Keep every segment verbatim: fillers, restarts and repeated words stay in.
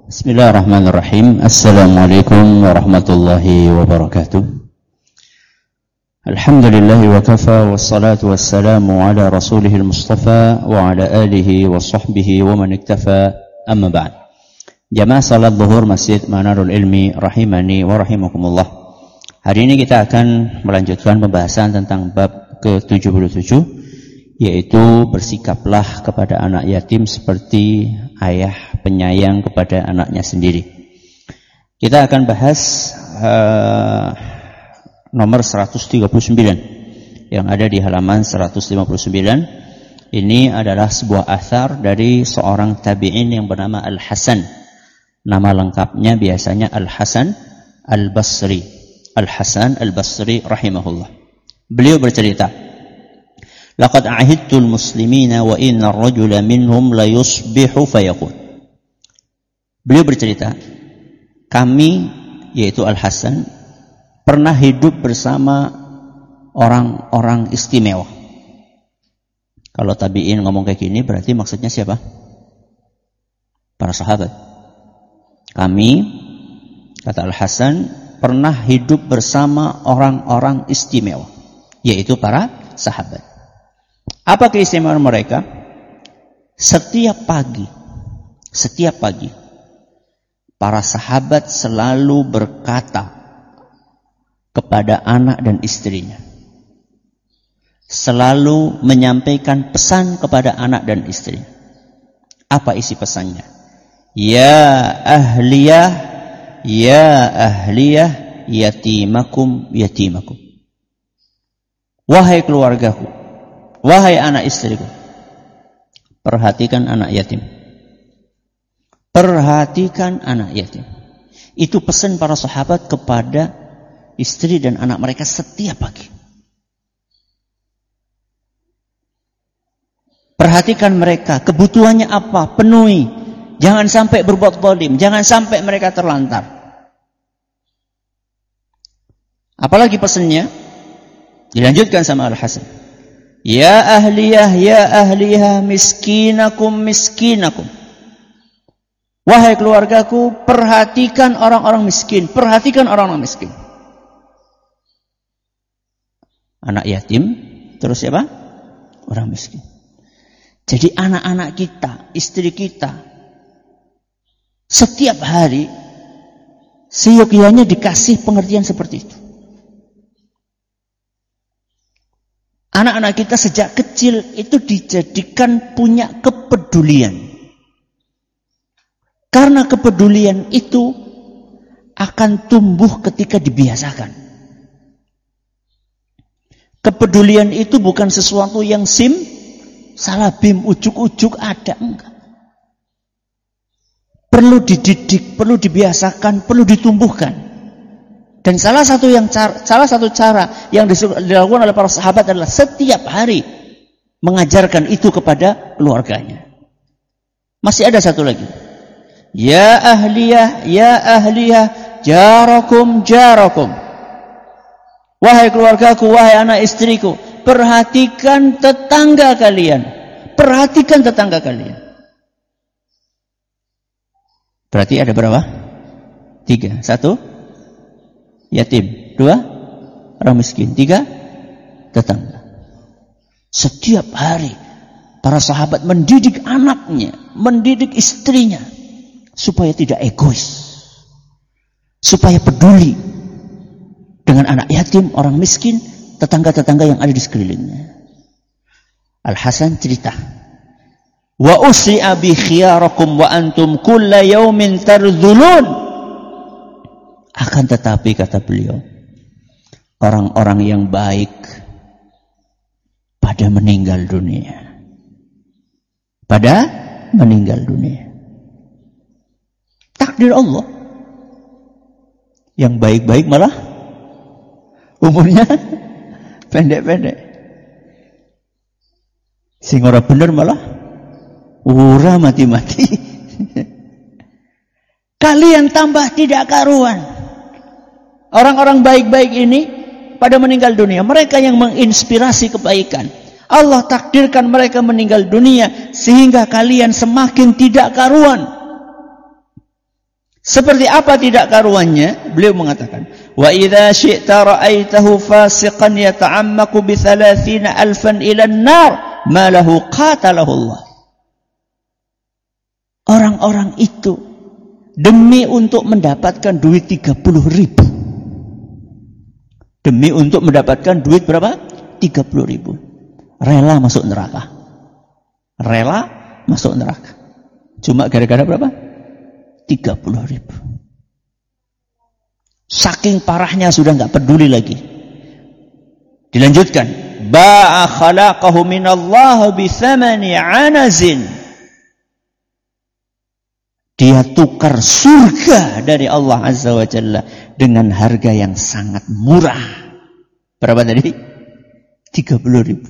Bismillahirrahmanirrahim. Assalamualaikum warahmatullahi wabarakatuh. Alhamdulillahi wa kafa, wassalatu wassalamu ala rasulihil mustafa wa ala alihi wa sahbihi wa man iktafa, amma ba'd. Jamaah salat zuhur Masjid Manarul Ilmi rahimani wa rahimakumullah. Hari ini kita akan melanjutkan pembahasan tentang bab ke tujuh puluh tujuh, yaitu bersikaplah kepada anak yatim seperti ayah penyayang kepada anaknya sendiri. Kita akan bahas uh, nomor seratus tiga puluh sembilan yang ada di halaman seratus lima puluh sembilan. Ini adalah sebuah athar dari seorang tabi'in yang bernama Al-Hasan. Nama lengkapnya biasanya Al-Hasan Al-Basri. Al-Hasan Al-Basri rahimahullah. Beliau bercerita, laqad ahidtul muslimina wa inna ar-rajula minhum la yusbihu fayaqul. Beliau bercerita, kami, yaitu Al-Hasan, pernah hidup bersama orang-orang istimewa. Kalau tabi'in ngomong kayak gini, berarti maksudnya siapa? Para sahabat. Kami, kata Al-Hasan, pernah hidup bersama orang-orang istimewa, yaitu para sahabat. Apa keistimewaan mereka? Setiap pagi, setiap pagi, para sahabat selalu berkata kepada anak dan istrinya, selalu menyampaikan pesan kepada anak dan istrinya. Apa isi pesannya? Ya ahliyah, ya ahliyah, yatimakum, yatimakum. Wahai keluargaku, wahai anak istriku, perhatikan anak yatim. Perhatikan anak yatim. Itu pesan para sahabat kepada istri dan anak mereka setiap pagi. Perhatikan mereka, kebutuhannya apa, penuhi. Jangan sampai berbuat zalim, jangan sampai mereka terlantar. Apalagi pesannya? Dilanjutkan sama Al-Hasan. Ya ahliyah, ya ahliyah, miskinakum, miskinakum. Wahai keluargaku, perhatikan orang-orang miskin. Perhatikan orang-orang miskin. Anak yatim, terus siapa? Orang miskin. Jadi anak-anak kita, istri kita, setiap hari, seyogianya dikasih pengertian seperti itu. Anak-anak kita sejak kecil itu dijadikan punya kepedulian. Karena kepedulian itu akan tumbuh ketika dibiasakan. Kepedulian itu bukan sesuatu yang sim, salabim, ujuk-ujuk ada, enggak. Perlu dididik, perlu dibiasakan, perlu ditumbuhkan. Dan salah satu yang cara, salah satu cara yang dilakukan oleh para sahabat adalah setiap hari mengajarkan itu kepada keluarganya. Masih ada satu lagi. Ya ahliyah, ya ahliyah, jarakum, jarakum. Wahai keluargaku, wahai anak istriku, perhatikan tetangga kalian. Perhatikan tetangga kalian. Berarti ada berapa? Tiga. Satu, yatim. Dua, orang miskin. Tiga, tetangga. Setiap hari para sahabat mendidik anaknya, mendidik istrinya supaya tidak egois, supaya peduli dengan anak yatim, orang miskin, tetangga-tetangga yang ada di sekelilingnya. Al-Hasan cerita, wa usri'a bi khiyarakum wa antum kulla yaumin tarzulun. Akan tetapi kata beliau, orang-orang yang baik pada meninggal dunia. Pada meninggal dunia. Takdir Allah. Yang baik-baik malah umurnya pendek-pendek. Sing ora bener malah ora mati-mati. Kalian tambah tidak karuan. Orang-orang baik-baik ini pada meninggal dunia, mereka yang menginspirasi kebaikan. Allah takdirkan mereka meninggal dunia sehingga kalian semakin tidak karuan. Seperti apa tidak karuannya? Beliau mengatakan, wa idza syi'ta ra'aitahu fasiqan yata'ammaku bi thalathina alfan ila an-nar ma lahu qatalahu Allah. Orang-orang itu demi untuk mendapatkan duit tiga puluh ribu. Demi untuk mendapatkan duit berapa? tiga puluh ribu. Rela masuk neraka. Rela masuk neraka. Cuma gara-gara berapa? tiga puluh ribu. Saking parahnya sudah nggak peduli lagi. Dilanjutkan. Ba'a khalaqahu minallah bi thamani anazin. Dia tukar surga dari Allah Azza wa Jalla dengan harga yang sangat murah. Berapa tadi? tiga puluh ribu.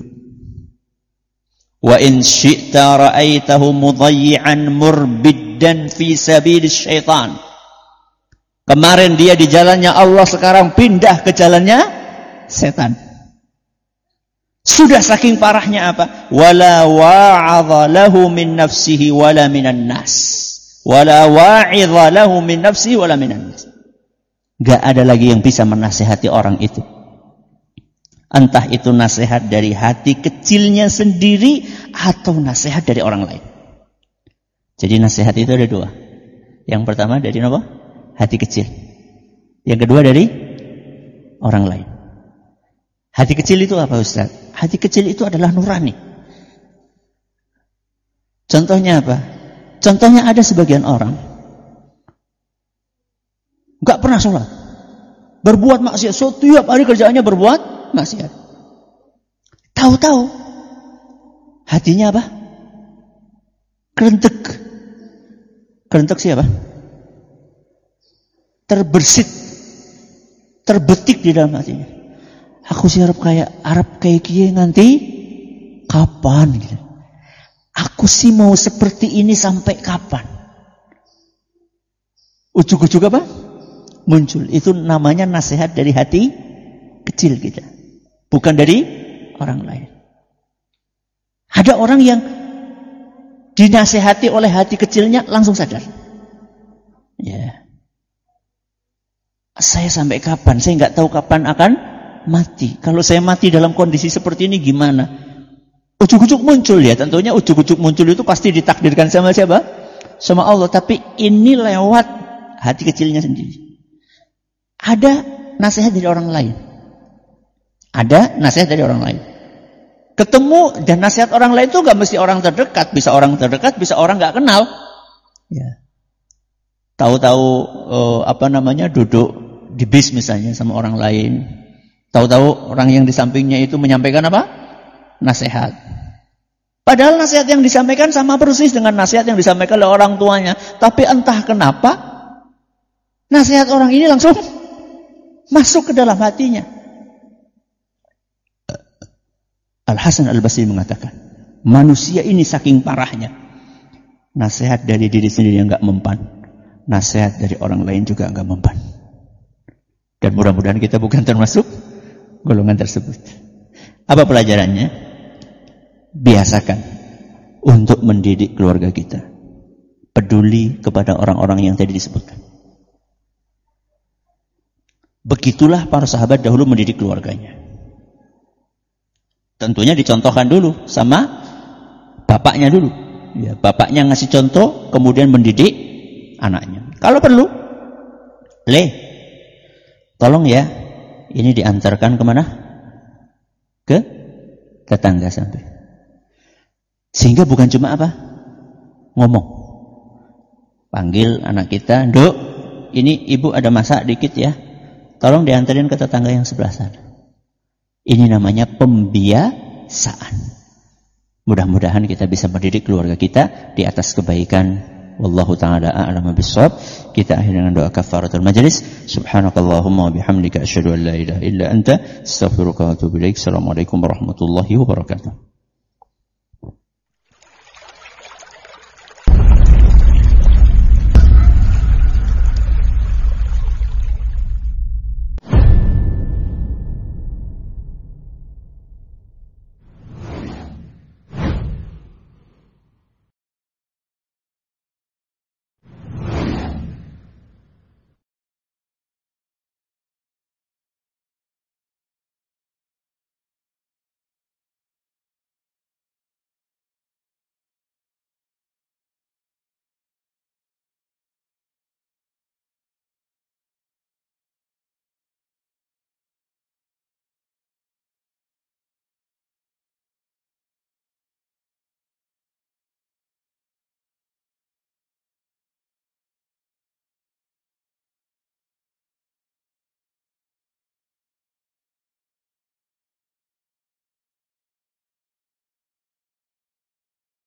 Wa in syi'ta ra'aitahu mudayyi'an murbiddan fi sabilis syaitan. Kemarin dia di jalannya Allah, sekarang pindah ke jalannya setan. Sudah saking parahnya apa? Wala wa'adha lahu min nafsihi wala minan nas. Wala wa'idha lahu min nafsihi wala minan nas. Gak ada lagi yang bisa menasihati orang itu. Entah itu nasihat dari hati kecilnya sendiri atau nasihat dari orang lain. Jadi nasihat itu ada dua. Yang pertama dari apa? Hati kecil. Yang kedua dari orang lain. Hati kecil itu apa, Ustaz? Hati kecil itu adalah nurani. Contohnya apa? Contohnya ada sebagian orang gak pernah sholat, berbuat maksiat, setiap hari kerjaannya berbuat maksiat. Tahu-tahu hatinya apa? Kerentek. Kerentek siapa? Terbersit, terbetik di dalam hatinya. Aku sih harap kayak Arab kayak kie nanti kapan? Gitu. Aku sih mau seperti ini sampai kapan? Ujuk-ujuk apa? Muncul. Itu namanya nasihat dari hati kecil kita. Bukan dari orang lain. Ada orang yang dinasihati oleh hati kecilnya langsung sadar. Ya. Saya sampai kapan? Saya nggak tahu kapan akan mati. Kalau saya mati dalam kondisi seperti ini gimana? Ujuk-ujuk muncul ya. Tentunya ujuk-ujuk muncul itu pasti ditakdirkan sama siapa? Sama Allah. Tapi ini lewat hati kecilnya sendiri. Ada nasihat dari orang lain. Ada nasihat dari orang lain. Ketemu dan nasihat orang lain itu gak mesti orang terdekat. Bisa orang terdekat, bisa orang gak kenal. Ya. Tahu-tahu uh, apa namanya duduk di bis misalnya sama orang lain. Tahu-tahu orang yang di sampingnya itu menyampaikan apa? Nasihat. Padahal nasihat yang disampaikan sama persis dengan nasihat yang disampaikan oleh orang tuanya. Tapi entah kenapa nasihat orang ini langsung masuk ke dalam hatinya. Al-Hasan Al-Basri mengatakan, manusia ini saking parahnya. Nasihat dari diri sendiri yang gak mempan. Nasihat dari orang lain juga gak mempan. Dan mudah-mudahan kita bukan termasuk golongan tersebut. Apa pelajarannya? Biasakan untuk mendidik keluarga kita. Peduli kepada orang-orang yang tadi disebutkan. Begitulah para sahabat dahulu mendidik keluarganya. Tentunya dicontohkan dulu sama bapaknya dulu. Ya, bapaknya ngasih contoh, kemudian mendidik anaknya. Kalau perlu, Le, tolong ya, ini diantarkan kemana? Ke tetangga sampai. Sehingga bukan cuma apa? Ngomong. Panggil anak kita, Nduk, ini ibu ada masak dikit ya. Tolong diantarin ke tetangga yang sebelah sana. Ini namanya pembiasaan. Mudah-mudahan kita bisa mendidik keluarga kita di atas kebaikan. Wallahu ta'ala a'lam bishawab. Kita akhiri dengan doa kafaratul majlis. Subhanakallahumma wa bihamdika asyhadu an la ilaha illa anta astaghfiruka wa atubu ilaik. Assalamualaikum warahmatullahi wabarakatuh.